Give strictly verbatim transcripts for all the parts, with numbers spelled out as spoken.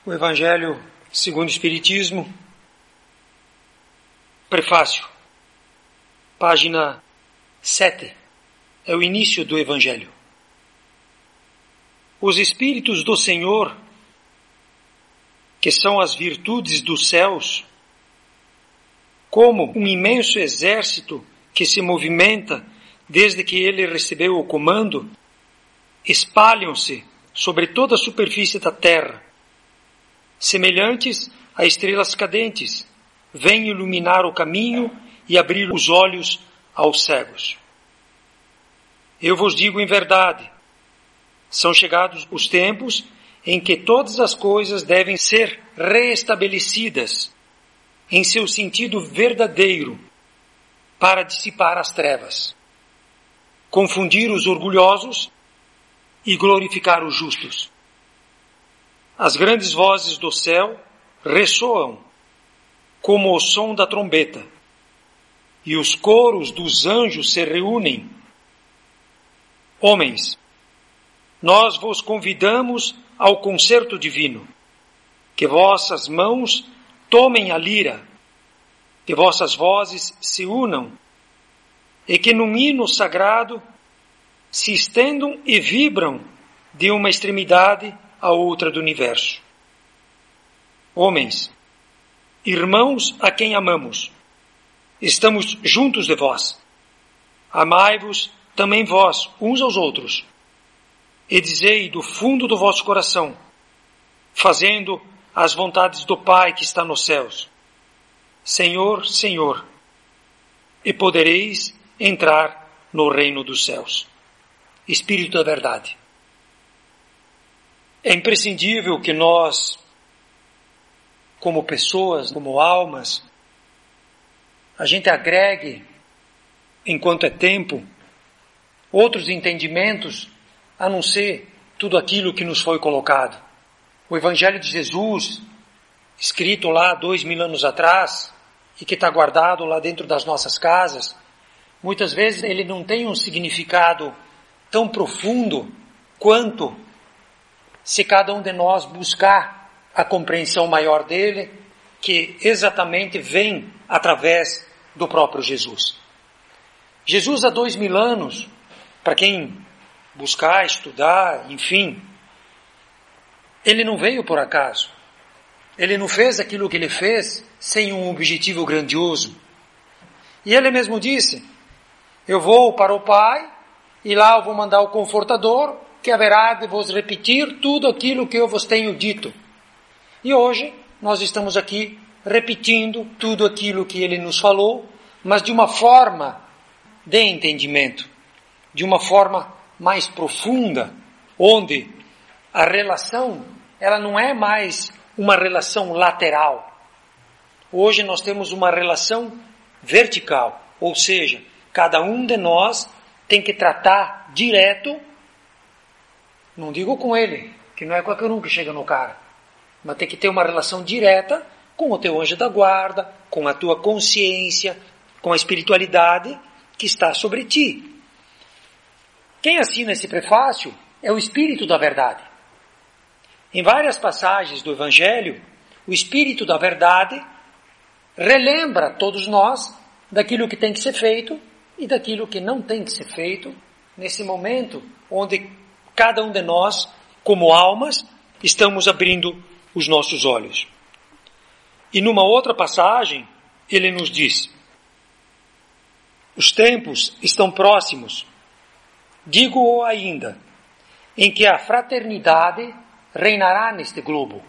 O Evangelho segundo o Espiritismo, prefácio, página sete, é o início do Evangelho. Os Espíritos do Senhor, que são as virtudes dos céus, como um imenso exército que se movimenta desde que ele recebeu o comando, espalham-se sobre toda a superfície da terra, semelhantes a estrelas cadentes, vêm iluminar o caminho e abrir os olhos aos cegos. Eu vos digo em verdade, são chegados os tempos em que todas as coisas devem ser reestabelecidas em seu sentido verdadeiro para dissipar as trevas, confundir os orgulhosos e glorificar os justos. As grandes vozes do céu ressoam como o som da trombeta, e os coros dos anjos se reúnem. Homens, nós vos convidamos ao concerto divino, que vossas mãos tomem a lira, que vossas vozes se unam, e que num hino sagrado se estendam e vibram de uma extremidade a outra do universo. Homens, irmãos a quem amamos, estamos juntos de vós. Amai-vos também vós, uns aos outros, e dizei do fundo do vosso coração, fazendo as vontades do Pai que está nos céus: Senhor, Senhor, e podereis entrar no reino dos céus. Espírito da verdade. É imprescindível que nós, como pessoas, como almas, a gente agregue, enquanto é tempo, outros entendimentos, a não ser tudo aquilo que nos foi colocado. O Evangelho de Jesus, escrito lá dois mil anos atrás, e que está guardado lá dentro das nossas casas, muitas vezes ele não tem um significado tão profundo quanto se cada um de nós buscar a compreensão maior dele, que exatamente vem através do próprio Jesus. Jesus há dois mil anos, para quem buscar, estudar, enfim, ele não veio por acaso. Ele não fez aquilo que ele fez sem um objetivo grandioso. E ele mesmo disse: eu vou para o Pai, e lá eu vou mandar o Confortador, que haverá de vos repetir tudo aquilo que eu vos tenho dito. E hoje nós estamos aqui repetindo tudo aquilo que ele nos falou, mas de uma forma de entendimento, de uma forma mais profunda, onde a relação, ela não é mais uma relação lateral. Hoje nós temos uma relação vertical, ou seja, cada um de nós tem que tratar direto. Não digo com ele, que não é qualquer um que chega no cara, mas tem que ter uma relação direta com o teu anjo da guarda, com a tua consciência, com a espiritualidade que está sobre ti. Quem assina esse prefácio é o Espírito da Verdade. Em várias passagens do Evangelho, o Espírito da Verdade relembra todos nós daquilo que tem que ser feito e daquilo que não tem que ser feito nesse momento onde cada um de nós, como almas, estamos abrindo os nossos olhos. E numa outra passagem, ele nos diz: os tempos estão próximos, digo-o ainda, em que a fraternidade reinará neste globo.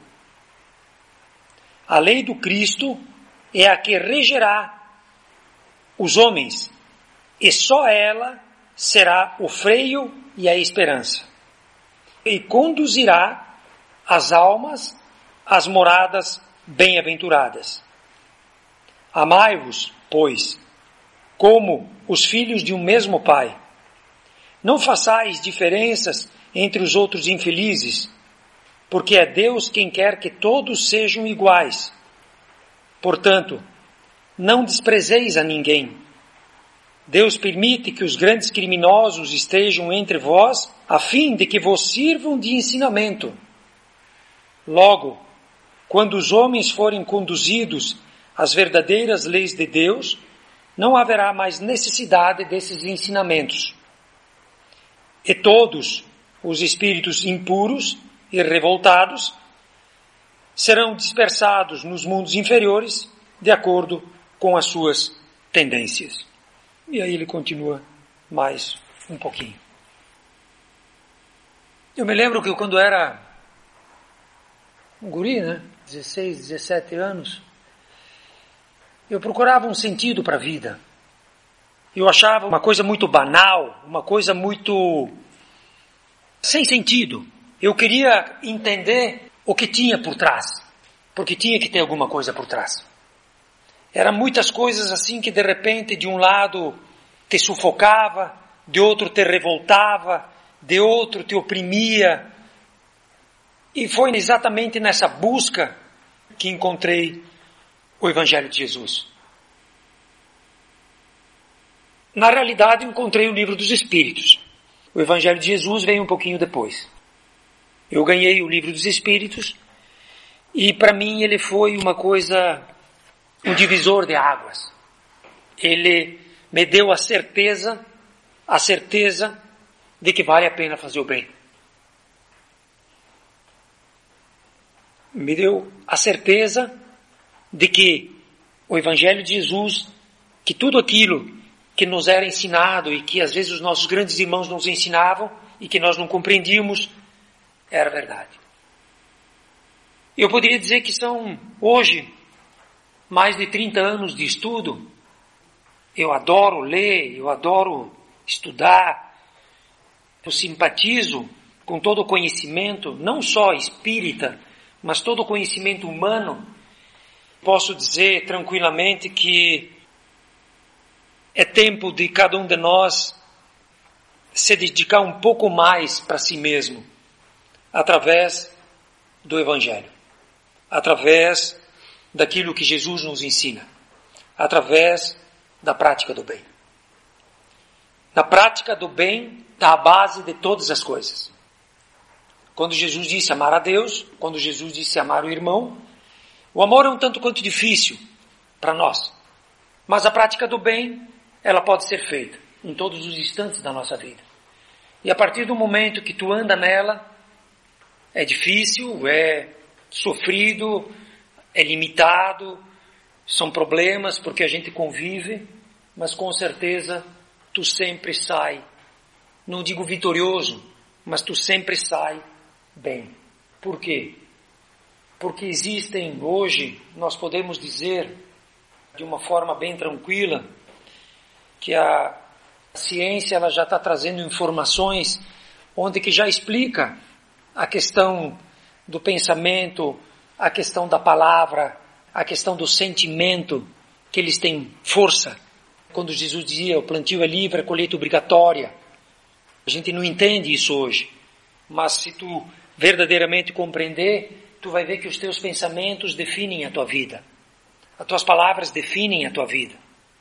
A lei do Cristo é a que regerá os homens, e só ela será o freio e a esperança, e conduzirá as almas às moradas bem-aventuradas. Amai-vos, pois, como os filhos de um mesmo Pai. Não façais diferenças entre os outros infelizes, porque é Deus quem quer que todos sejam iguais. Portanto, não desprezeis a ninguém. Deus permite que os grandes criminosos estejam entre vós, a fim de que vos sirvam de ensinamento. Logo, quando os homens forem conduzidos às verdadeiras leis de Deus, não haverá mais necessidade desses ensinamentos. E todos os espíritos impuros e revoltados serão dispersados nos mundos inferiores de acordo com as suas tendências. E aí ele continua mais um pouquinho. Eu me lembro que quando era um guri, né? dezesseis, dezessete anos, eu procurava um sentido para a vida. Eu achava uma coisa muito banal, uma coisa muito sem sentido. Eu queria entender o que tinha por trás, porque tinha que ter alguma coisa por trás. Eram muitas coisas assim que de repente de um lado te sufocava, de outro te revoltava, de outro te oprimia. E foi exatamente nessa busca que encontrei o Evangelho de Jesus. Na realidade, encontrei o Livro dos Espíritos. O Evangelho de Jesus veio um pouquinho depois. Eu ganhei o Livro dos Espíritos e para mim ele foi uma coisa, um divisor de águas. Ele me deu a certeza, a certeza de que vale a pena fazer o bem. Me deu a certeza de que o Evangelho de Jesus, que tudo aquilo que nos era ensinado e que às vezes os nossos grandes irmãos nos ensinavam e que nós não compreendíamos, era verdade. Eu poderia dizer que são hoje mais de trinta anos de estudo. Eu adoro ler, eu adoro estudar, eu simpatizo com todo o conhecimento, não só espírita, mas todo o conhecimento humano. Posso dizer tranquilamente que é tempo de cada um de nós se dedicar um pouco mais para si mesmo, através do Evangelho, através daquilo que Jesus nos ensina, através da prática do bem. Na prática do bem está a base de todas as coisas. Quando Jesus disse amar a Deus, quando Jesus disse amar o irmão, o amor é um tanto quanto difícil para nós, mas a prática do bem, ela pode ser feita em todos os instantes da nossa vida. E a partir do momento que tu anda nela, é difícil, é sofrido, é limitado, são problemas porque a gente convive, mas com certeza tu sempre sai, não digo vitorioso, mas tu sempre sai bem. Por quê? Porque existem hoje, nós podemos dizer de uma forma bem tranquila, que a ciência ela já está trazendo informações onde que já explica a questão do pensamento, a questão da palavra, a questão do sentimento, que eles têm força. Quando Jesus dizia, o plantio é livre, a colheita obrigatória. A gente não entende isso hoje. Mas se tu verdadeiramente compreender, tu vai ver que os teus pensamentos definem a tua vida. As tuas palavras definem a tua vida.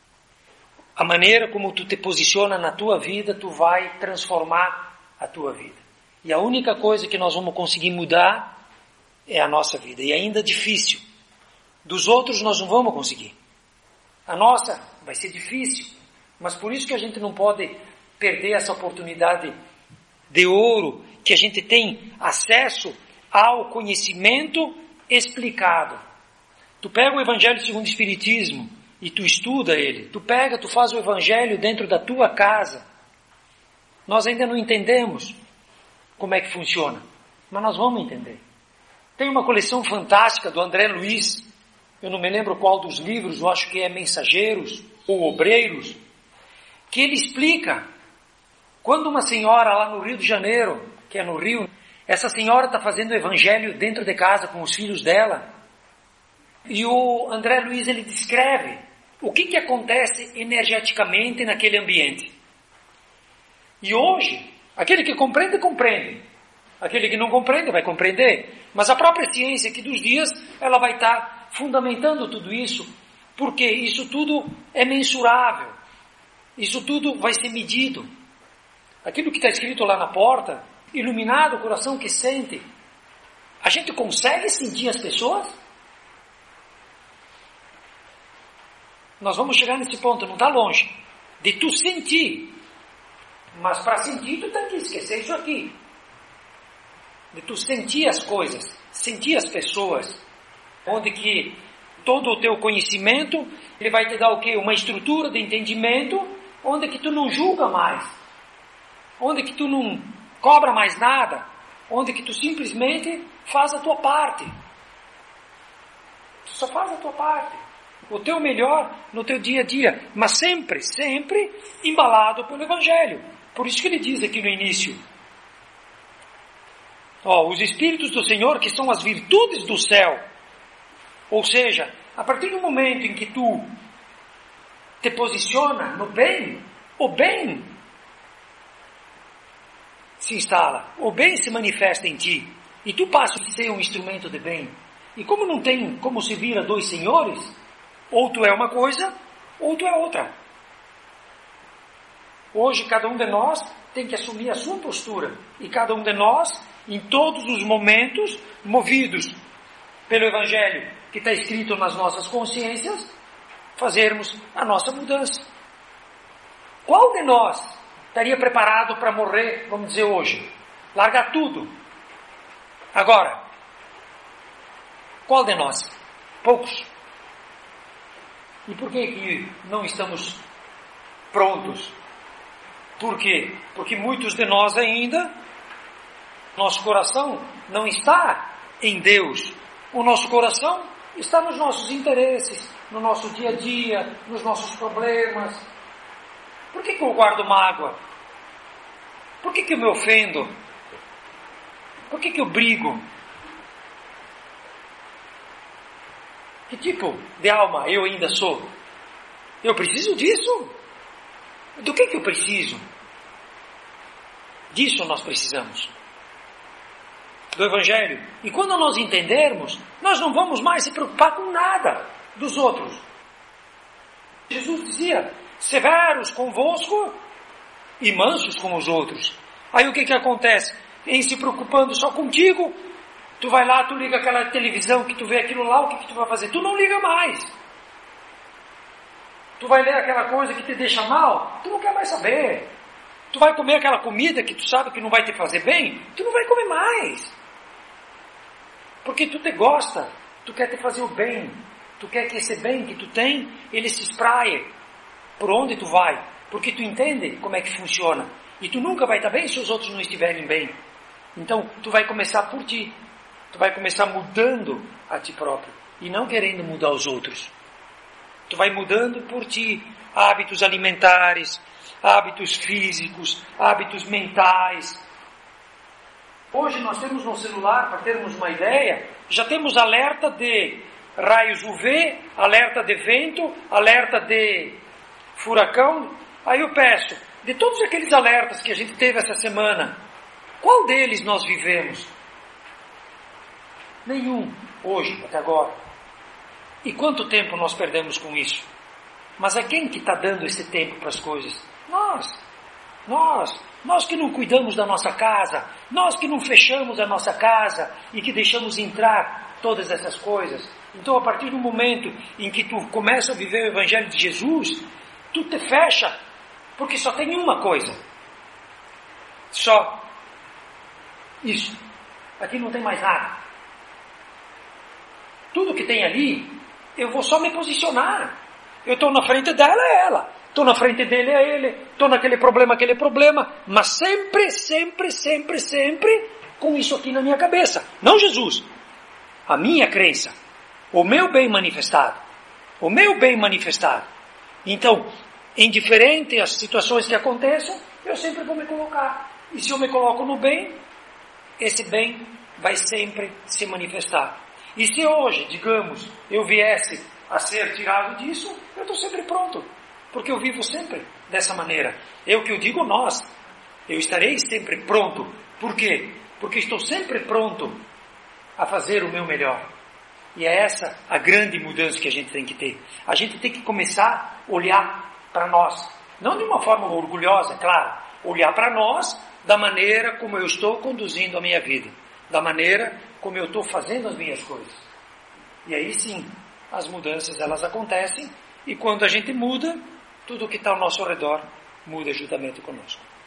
A maneira como tu te posiciona na tua vida, tu vai transformar a tua vida. E a única coisa que nós vamos conseguir mudar é a nossa vida. E ainda é difícil. Dos outros nós não vamos conseguir. A nossa vai ser difícil. Mas por isso que a gente não pode perder essa oportunidade de ouro, que a gente tem acesso ao conhecimento explicado. Tu pega o Evangelho segundo o Espiritismo e tu estuda ele. Tu pega, tu faz o Evangelho dentro da tua casa. Nós ainda não entendemos como é que funciona, mas nós vamos entender. Tem uma coleção fantástica do André Luiz, eu não me lembro qual dos livros, eu acho que é Mensageiros ou Obreiros, que ele explica, quando uma senhora lá no Rio de Janeiro, que é no Rio, essa senhora está fazendo o Evangelho dentro de casa com os filhos dela, e o André Luiz ele descreve o que, que acontece energeticamente naquele ambiente. E hoje, aquele que compreende, compreende. Aquele que não compreende, vai compreender. Mas a própria ciência aqui dos dias, ela vai estar fundamentando tudo isso, porque isso tudo é mensurável. Isso tudo vai ser medido. Aquilo que está escrito lá na porta, iluminado o coração que sente. A gente consegue sentir as pessoas? Nós vamos chegar nesse ponto, não está longe, de tu sentir. Mas para sentir, tu tem que esquecer isso aqui. De tu sentir as coisas, sentir as pessoas, onde que todo o teu conhecimento, ele vai te dar o quê? Uma estrutura de entendimento, onde que tu não julga mais, onde que tu não cobra mais nada, onde que tu simplesmente faz a tua parte. Tu só faz a tua parte, o teu melhor no teu dia a dia, mas sempre, sempre embalado pelo Evangelho. Por isso que ele diz aqui no início, ó, os Espíritos do Senhor, que são as virtudes do céu. Ou seja, a partir do momento em que tu te posiciona no bem, o bem se instala, o bem se manifesta em ti, e tu passas a ser um instrumento de bem. E como não tem como se vira dois senhores, ou tu é uma coisa, ou tu é outra. Hoje cada um de nós tem que assumir a sua postura, e cada um de nós, em todos os momentos, movidos pelo Evangelho que está escrito nas nossas consciências, fazermos a nossa mudança. Qual de nós estaria preparado para morrer, vamos dizer hoje? Largar tudo. Agora, qual de nós? Poucos. E por que que não estamos prontos? Por quê? Porque muitos de nós ainda, nosso coração não está em Deus. O nosso coração está nos nossos interesses, no nosso dia a dia, nos nossos problemas. Por que que eu guardo mágoa? Por que que eu me ofendo? Por que que eu brigo? Que tipo de alma eu ainda sou? Eu preciso disso? Do que que eu preciso? Disso nós precisamos. Do Evangelho. E quando nós entendermos, nós não vamos mais se preocupar com nada dos outros. Jesus dizia, severos convosco e mansos com os outros. Aí o que que acontece? Em se preocupando só contigo, tu vai lá, tu liga aquela televisão que tu vê aquilo lá, o que que tu vai fazer? Tu não liga mais. Tu vai ler aquela coisa que te deixa mal, tu não quer mais saber. Tu vai comer aquela comida que tu sabe que não vai te fazer bem, tu não vai comer mais. Porque tu te gosta, tu quer te fazer o bem, tu quer que esse bem que tu tem, ele se espraie por onde tu vai, porque tu entende como é que funciona. E tu nunca vai estar bem se os outros não estiverem bem. Então, tu vai começar por ti. Tu vai começar mudando a ti próprio e não querendo mudar os outros. Tu vai mudando por ti hábitos alimentares, hábitos físicos, hábitos mentais. Hoje nós temos no celular, para termos uma ideia, já temos alerta de raios U V, alerta de vento, alerta de furacão. Aí eu peço, de todos aqueles alertas que a gente teve essa semana, qual deles nós vivemos? Nenhum, hoje, até agora. E quanto tempo nós perdemos com isso? Mas é quem que está dando esse tempo para as coisas? Nós. Nós. Nós que não cuidamos da nossa casa. Nós que não fechamos a nossa casa e que deixamos entrar todas essas coisas. Então, a partir do momento em que tu começa a viver o Evangelho de Jesus, tu te fecha, porque só tem uma coisa. Só. Isso. Aqui não tem mais nada. Tudo que tem ali, eu vou só me posicionar. Eu estou na frente dela, é ela. Estou na frente dele, é ele. Estou naquele problema, aquele problema. Mas sempre, sempre, sempre, sempre com isso aqui na minha cabeça. Não Jesus. A minha crença. O meu bem manifestado. O meu bem manifestado. Então, em diferentes situações que aconteçam, eu sempre vou me colocar. E se eu me coloco no bem, esse bem vai sempre se manifestar. E se hoje, digamos, eu viesse a ser tirado disso, eu estou sempre pronto. Porque eu vivo sempre dessa maneira. Eu que eu digo nós. Eu estarei sempre pronto. Por quê? Porque estou sempre pronto a fazer o meu melhor. E é essa a grande mudança que a gente tem que ter. A gente tem que começar a olhar para nós. Não de uma forma orgulhosa, claro. Olhar para nós da maneira como eu estou conduzindo a minha vida. da maneira como eu estou fazendo as minhas coisas. E aí sim, as mudanças elas acontecem, e quando a gente muda, tudo que está ao nosso redor muda juntamente conosco.